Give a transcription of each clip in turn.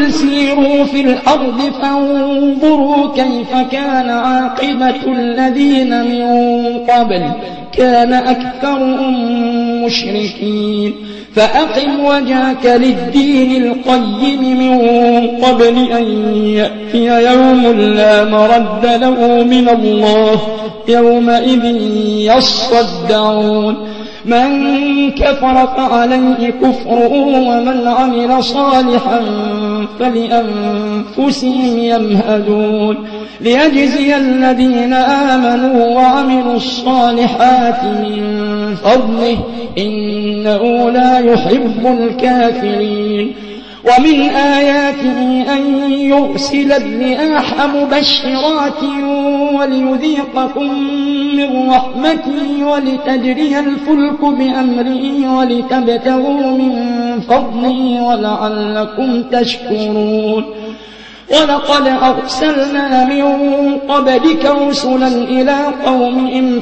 قل سيروا في الأرض فانظروا كيف كان عاقبة الذين من قبل كان أكثرهم مشركين فأقم وجهك للدين القيم من قبل أن يأتي يوم لا مرد له من الله يومئذ يصدعون من كفر فعليه كفره ومن عمل صالحا فلأنفسهم يمهدون ليجزي الذين آمنوا وعملوا الصالحات من فضله إنه لا يحب الكافرين ومن آياته أن يرسل الرياح مبشرات وليذيقكم من رحمته ولتجري الفلك بأمره ولتبتغوا من فضله ولعلكم تشكرون ولقد أرسلنا من قبلك رسلا إلى قومهم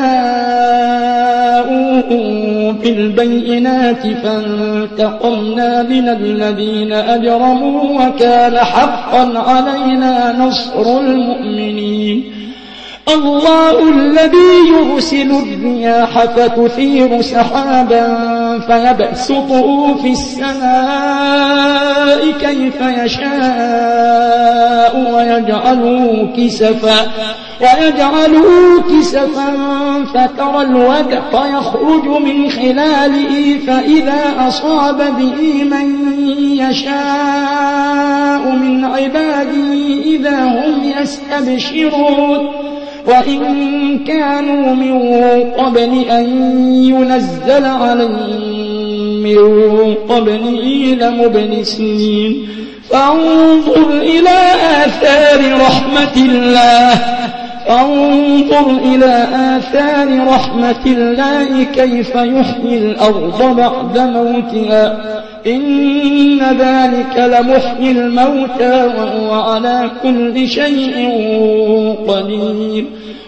فجاءوهم بالبينات فانتقمنا من الذين أجرموا وكان حقا علينا نصر المؤمنين الله الذي يرسل الرياح فتثير سحابا فيبسطه في السماء كيف يشاء ويجعله كسفا فترى الودق يخرج من خلاله فإذا أصاب به من يشاء من عباده إذا هم يستبشرون وإن كانوا من قبل أن ينزل عليهم من قبله لمبلسين فانظر إلى آثار رحمة الله كيف يحيي الأرض بعد موتها إن ذلك لمحيي الموتى وهو على كل شيء قدير